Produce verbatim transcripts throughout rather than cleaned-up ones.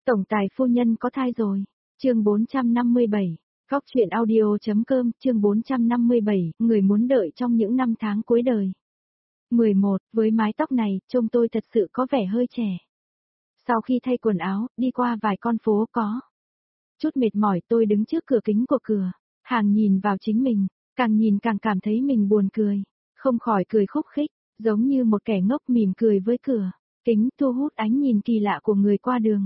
Tổng tài phu nhân có thai rồi. Chương bốn trăm năm mươi bảy. Góc truyện audio.com, chương bốn trăm năm mươi bảy, người muốn đợi trong những năm tháng cuối đời. mười một, với mái tóc này, trông tôi thật sự có vẻ hơi trẻ. Sau khi thay quần áo, đi qua vài con phố có chút mệt mỏi, tôi đứng trước cửa kính của cửa hàng nhìn vào chính mình, càng nhìn càng cảm thấy mình buồn cười, không khỏi cười khúc khích, giống như một kẻ ngốc mỉm cười với cửa kính, thu hút ánh nhìn kỳ lạ của người qua đường.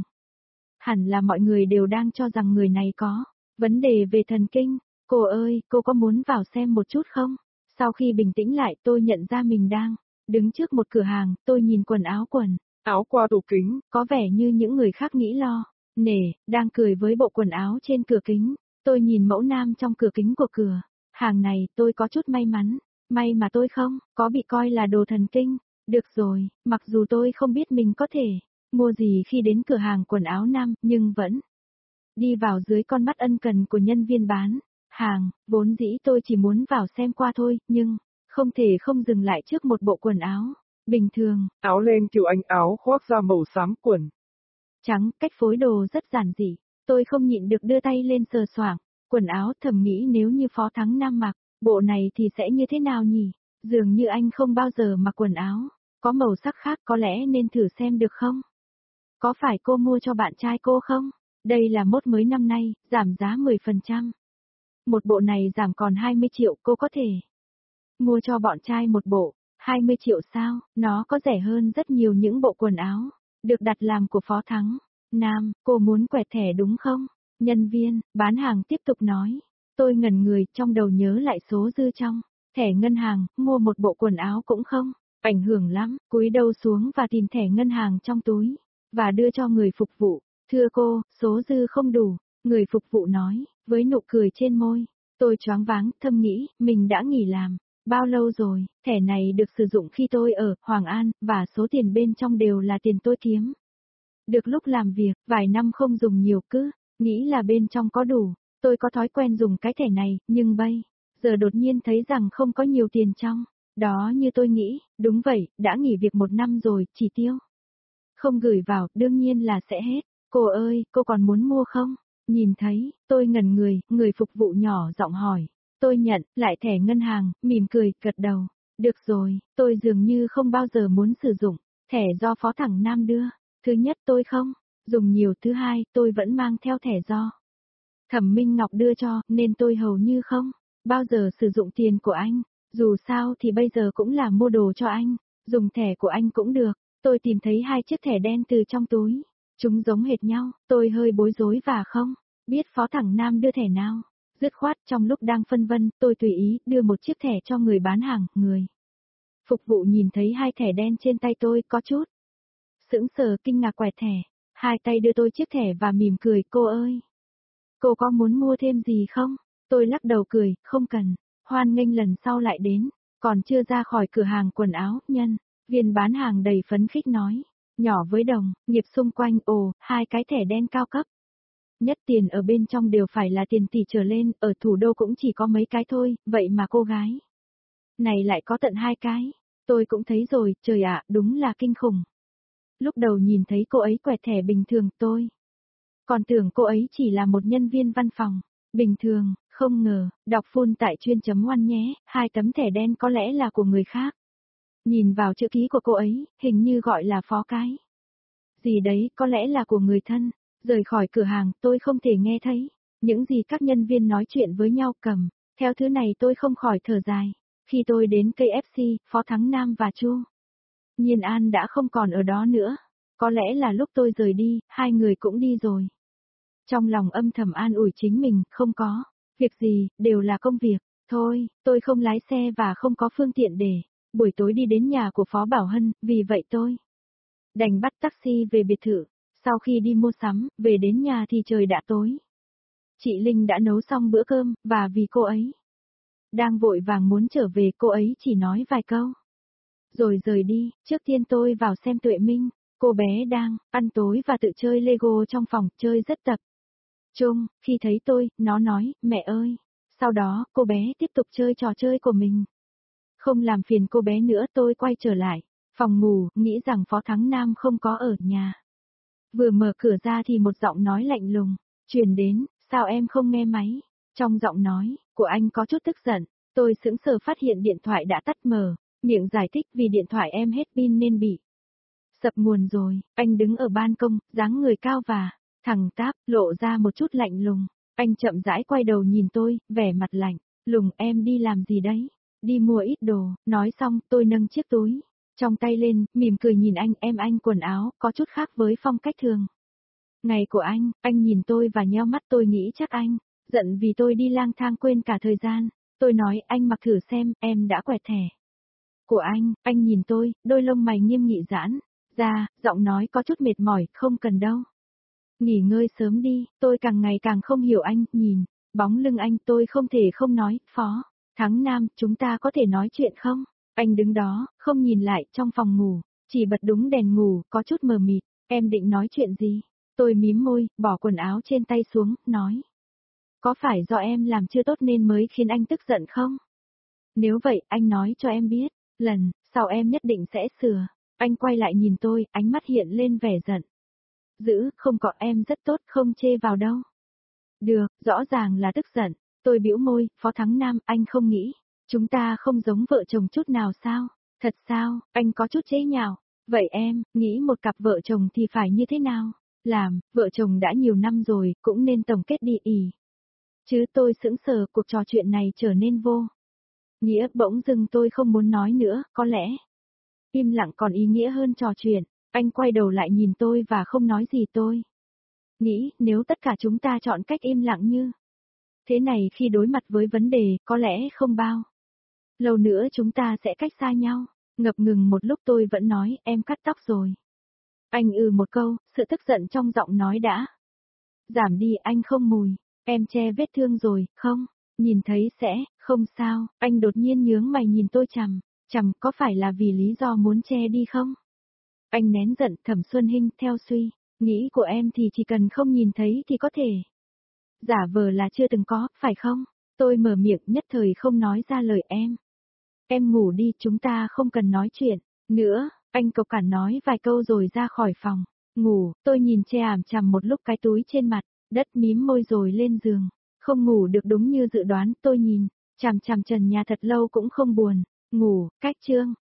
Hẳn là mọi người đều đang cho rằng người này có vấn đề về thần kinh. Cô ơi, cô có muốn vào xem một chút không? Sau khi bình tĩnh lại, tôi nhận ra mình đang đứng trước một cửa hàng, tôi nhìn quần áo quần áo qua tủ kính, có vẻ như những người khác nghĩ lo nể, đang cười với bộ quần áo trên cửa kính. Tôi nhìn mẫu nam trong cửa kính của cửa hàng này, tôi có chút may mắn, may mà tôi không có bị coi là đồ thần kinh. Được rồi, mặc dù tôi không biết mình có thể mua gì khi đến cửa hàng quần áo nam, nhưng vẫn đi vào dưới con mắt ân cần của nhân viên bán hàng. Vốn dĩ tôi chỉ muốn vào xem qua thôi, nhưng không thể không dừng lại trước một bộ quần áo bình thường. Áo len kiểu Anh, áo khoác da màu xám, quần trắng, cách phối đồ rất giản dị. Tôi không nhịn được đưa tay lên sờ soạng quần áo, thầm nghĩ nếu như Phó Thắng Nam mặc bộ này thì sẽ như thế nào nhỉ? Dường như anh không bao giờ mặc quần áo có màu sắc khác, có lẽ nên thử xem được không? Có phải cô mua cho bạn trai cô không? Đây là mốt mới năm nay, giảm giá mười phần trăm. Một bộ này giảm còn hai mươi triệu, cô có thể mua cho bọn trai một bộ. hai mươi triệu sao? Nó có rẻ hơn rất nhiều những bộ quần áo được đặt làm của Phó Thắng Nam. Cô muốn quẹt thẻ đúng không? Nhân viên bán hàng tiếp tục nói. Tôi ngẩn người, trong đầu nhớ lại số dư trong thẻ ngân hàng, mua một bộ quần áo cũng không ảnh hưởng lắm. Cúi đầu xuống và tìm thẻ ngân hàng trong túi và đưa cho người phục vụ. Thưa cô, số dư không đủ, người phục vụ nói, với nụ cười trên môi. Tôi choáng váng, thầm nghĩ, mình đã nghỉ làm bao lâu rồi? Thẻ này được sử dụng khi tôi ở Hoàng An, và số tiền bên trong đều là tiền tôi kiếm được lúc làm việc, vài năm không dùng nhiều, cứ nghĩ là bên trong có đủ. Tôi có thói quen dùng cái thẻ này, nhưng bây giờ đột nhiên thấy rằng không có nhiều tiền trong đó như tôi nghĩ. Đúng vậy, đã nghỉ việc một năm rồi, chỉ tiêu không gửi vào, đương nhiên là sẽ hết. Cô ơi, cô còn muốn mua không? Nhìn thấy, tôi ngẩn người, người phục vụ nhỏ giọng hỏi. Tôi nhận lại thẻ ngân hàng, mỉm cười, gật đầu. Được rồi, tôi dường như không bao giờ muốn sử dụng thẻ do Phó Thắng Nam đưa. Thứ nhất, tôi không dùng nhiều. Thứ hai, tôi vẫn mang theo thẻ do Thẩm Minh Ngọc đưa cho, nên tôi hầu như không bao giờ sử dụng tiền của anh. Dù sao thì bây giờ cũng là mua đồ cho anh, dùng thẻ của anh cũng được. Tôi tìm thấy hai chiếc thẻ đen từ trong túi. Chúng giống hệt nhau, tôi hơi bối rối và không biết Phó Thắng Nam đưa thẻ nào. Dứt khoát, trong lúc đang phân vân, tôi tùy ý đưa một chiếc thẻ cho người bán hàng. Người phục vụ nhìn thấy hai thẻ đen trên tay tôi, có chút sững sờ, kinh ngạc quẹt thẻ, hai tay đưa tôi chiếc thẻ và mỉm cười. Cô ơi, cô có muốn mua thêm gì không? Tôi lắc đầu cười, không cần, hoan nghênh lần sau lại đến. Còn chưa ra khỏi cửa hàng quần áo, nhân viên bán hàng đầy phấn khích nói, nhỏ với đồng nghiệp xung quanh, ồ, hai cái thẻ đen cao cấp nhất tiền ở bên trong đều phải là tiền tỷ trở lên, ở thủ đô cũng chỉ có mấy cái thôi, vậy mà cô gái này lại có tận hai cái. Tôi cũng thấy rồi, trời ạ, đúng là kinh khủng. Lúc đầu nhìn thấy cô ấy quẹt thẻ bình thường, tôi còn tưởng cô ấy chỉ là một nhân viên văn phòng bình thường, không ngờ, đọc full tại chuyên chấm oan nhé, hai tấm thẻ đen có lẽ là của người khác. Nhìn vào chữ ký của cô ấy, hình như gọi là Phó cái gì đấy, có lẽ là của người thân. Rời khỏi cửa hàng, tôi không thể nghe thấy những gì các nhân viên nói chuyện với nhau. Cầm theo thứ này, tôi không khỏi thở dài. Khi tôi đến ca ép xê, Phó Thắng Nam và Chu Nhiên An đã không còn ở đó nữa. Có lẽ là lúc tôi rời đi, hai người cũng đi rồi. Trong lòng âm thầm an ủi chính mình, không có việc gì, đều là công việc. Thôi, tôi không lái xe và không có phương tiện để buổi tối đi đến nhà của Phó Bảo Hân, vì vậy tôi đành bắt taxi về biệt thự. Sau khi đi mua sắm, về đến nhà thì trời đã tối. Chị Linh đã nấu xong bữa cơm, và vì cô ấy đang vội vàng muốn trở về, cô ấy chỉ nói vài câu rồi rời đi. Trước tiên tôi vào xem Tuệ Minh, cô bé đang ăn tối và tự chơi Lego trong phòng, chơi rất tập trung. Khi thấy tôi, nó nói, mẹ ơi. Sau đó, cô bé tiếp tục chơi trò chơi của mình. Không làm phiền cô bé nữa, tôi quay trở lại phòng ngủ, nghĩ rằng Phó Thắng Nam không có ở nhà. Vừa mở cửa ra thì một giọng nói lạnh lùng, truyền đến, sao em không nghe máy? Trong giọng nói của anh có chút tức giận, tôi sững sờ phát hiện điện thoại đã tắt mở, miệng giải thích vì điện thoại em hết pin nên bị sập nguồn rồi. Anh đứng ở ban công, dáng người cao và thẳng tắp, lộ ra một chút lạnh lùng. Anh chậm rãi quay đầu nhìn tôi, vẻ mặt lạnh, lùng em đi làm gì đấy? Đi mua ít đồ. Nói xong tôi nâng chiếc túi trong tay lên, mỉm cười nhìn anh. Em anh quần áo có chút khác với phong cách thường ngày của anh. Anh nhìn tôi và nheo mắt, tôi nghĩ chắc anh giận vì tôi đi lang thang quên cả thời gian. Tôi nói anh mặc thử xem, em đã quẹt thẻ của anh. Anh nhìn tôi, đôi lông mày nghiêm nghị giãn ra, giọng nói có chút mệt mỏi, không cần đâu. Nghỉ ngơi sớm đi. Tôi càng ngày càng không hiểu anh, nhìn bóng lưng anh tôi không thể không nói, Phó Thắng Nam, chúng ta có thể nói chuyện không? Anh đứng đó, không nhìn lại, trong phòng ngủ, chỉ bật đúng đèn ngủ, có chút mờ mịt. Em định nói chuyện gì? Tôi mím môi, bỏ quần áo trên tay xuống, nói. Có phải do em làm chưa tốt nên mới khiến anh tức giận không? Nếu vậy, anh nói cho em biết, lần sau em nhất định sẽ sửa. Anh quay lại nhìn tôi, ánh mắt hiện lên vẻ giận dữ, không có em rất tốt, không chê vào đâu. Được, rõ ràng là tức giận. Tôi bĩu môi, Phó Thắng Nam, anh không nghĩ chúng ta không giống vợ chồng chút nào sao? Thật sao? Anh có chút chế nhạo. Vậy em, nghĩ một cặp vợ chồng thì phải như thế nào? Làm, vợ chồng đã nhiều năm rồi, cũng nên tổng kết đi ỉ. Chứ tôi sững sờ, cuộc trò chuyện này trở nên vô nghĩa, bỗng dưng tôi không muốn nói nữa, có lẽ im lặng còn ý nghĩa hơn trò chuyện. Anh quay đầu lại nhìn tôi và không nói gì. Tôi nghĩ nếu tất cả chúng ta chọn cách im lặng như thế này khi đối mặt với vấn đề, có lẽ không bao lâu nữa chúng ta sẽ cách xa nhau. Ngập ngừng một lúc tôi vẫn nói, em cắt tóc rồi. Anh ừ một câu, sự tức giận trong giọng nói đã giảm đi. Anh không mùi, em che vết thương rồi, không? Nhìn thấy sẽ, không sao. Anh đột nhiên nhướng mày nhìn tôi chằm chằm, có phải là vì lý do muốn che đi không? Anh nén giận. Thẩm Xuân Hinh, theo suy nghĩ của em thì chỉ cần không nhìn thấy thì có thể giả vờ là chưa từng có, phải không? Tôi mở miệng, nhất thời không nói ra lời. Em Em ngủ đi, chúng ta không cần nói chuyện nữa. Anh cộc cằn nói vài câu rồi ra khỏi phòng ngủ. Tôi nhìn che ảm chằm một lúc cái túi trên mặt đất, mím môi rồi lên giường. Không ngủ được đúng như dự đoán, tôi nhìn chằm chằm trần nhà thật lâu cũng không buồn ngủ. Cách chương